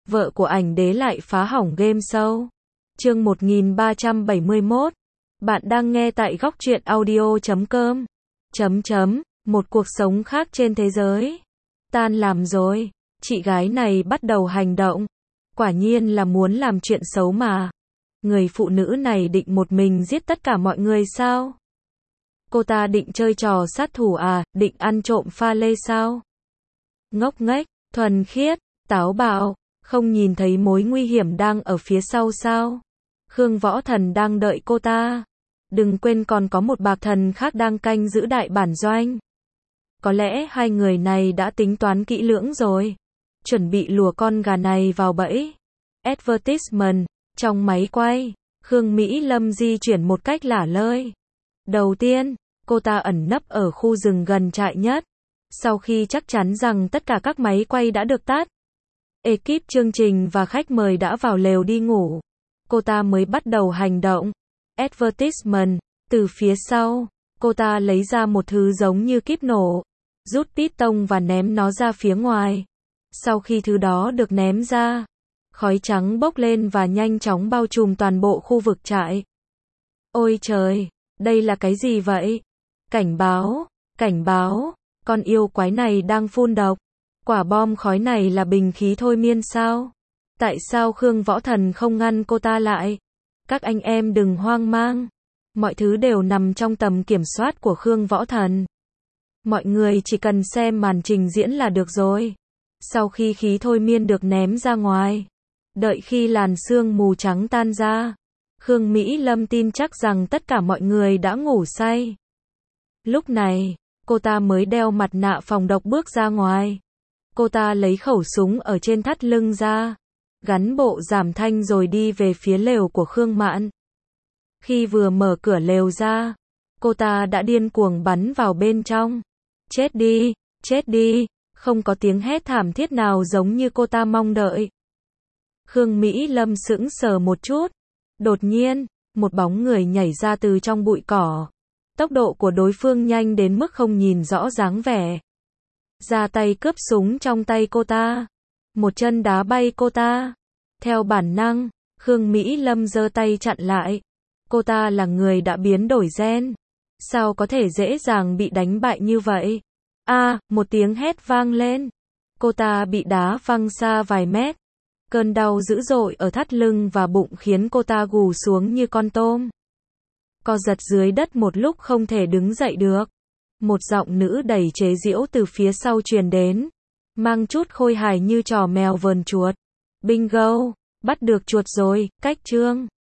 vợ của ảnh đế lại phá hỏng game show. Chương 1371. Bạn đang nghe tại góc truyện audio.com. Một cuộc sống khác trên thế giới. Tan làm rồi. Chị gái này bắt đầu hành động. Quả nhiên là muốn làm chuyện xấu mà. Người phụ nữ này định một mình giết tất cả mọi người sao? Cô ta định chơi trò sát thủ à, định ăn trộm pha lê sao? Ngốc nghếch, thuần khiết, táo bạo, không nhìn thấy mối nguy hiểm đang ở phía sau sao? Khương Võ Thần đang đợi cô ta. Đừng quên còn có một bạc thần khác đang canh giữ đại bản doanh. Có lẽ hai người này đã tính toán kỹ lưỡng rồi. Chuẩn bị lùa con gà này vào bẫy. Advertisement, trong máy quay, Khương Mỹ Lâm di chuyển một cách lả lơi. Đầu tiên, cô ta ẩn nấp ở khu rừng gần trại nhất. Sau khi chắc chắn rằng tất cả các máy quay đã được tắt, ekip chương trình và khách mời đã vào lều đi ngủ, cô ta mới bắt đầu hành động. Advertisement, từ phía sau, cô ta lấy ra một thứ giống như kíp nổ, rút piston và ném nó ra phía ngoài. Sau khi thứ đó được ném ra, khói trắng bốc lên và nhanh chóng bao trùm toàn bộ khu vực trại. Ôi trời, đây là cái gì vậy? Cảnh báo, con yêu quái này đang phun độc. Quả bom khói này là bình khí thôi miên sao? Tại sao Khương Võ Thần không ngăn cô ta lại? Các anh em đừng hoang mang. Mọi thứ đều nằm trong tầm kiểm soát của Khương Võ Thần. Mọi người chỉ cần xem màn trình diễn là được rồi. Sau khi khí thôi miên được ném ra ngoài, đợi khi làn sương mù trắng tan ra, Khương Mỹ Lâm tin chắc rằng tất cả mọi người đã ngủ say. Lúc này, cô ta mới đeo mặt nạ phòng độc bước ra ngoài. Cô ta lấy khẩu súng ở trên thắt lưng ra, gắn bộ giảm thanh rồi đi về phía lều của Khương Mạn. Khi vừa mở cửa lều ra, cô ta đã điên cuồng bắn vào bên trong. Chết đi, không có tiếng hét thảm thiết nào giống như cô ta mong đợi. Khương Mỹ Lâm sững sờ một chút. Đột nhiên, một bóng người nhảy ra từ trong bụi cỏ. Tốc độ của đối phương nhanh đến mức không nhìn rõ dáng vẻ. Ra tay cướp súng trong tay cô ta. Một chân đá bay cô ta. Theo bản năng, Khương Mỹ Lâm giơ tay chặn lại. Cô ta là người đã biến đổi gen. Sao có thể dễ dàng bị đánh bại như vậy? Một tiếng hét vang lên. Cô ta bị đá văng xa vài mét. Cơn đau dữ dội ở thắt lưng và bụng khiến cô ta gù xuống như con tôm. Co giật dưới đất một lúc không thể đứng dậy được. Một giọng nữ đầy chế giễu từ phía sau truyền đến, mang chút khôi hài như trò mèo vờn chuột. Bingo, bắt được chuột rồi, cách chương.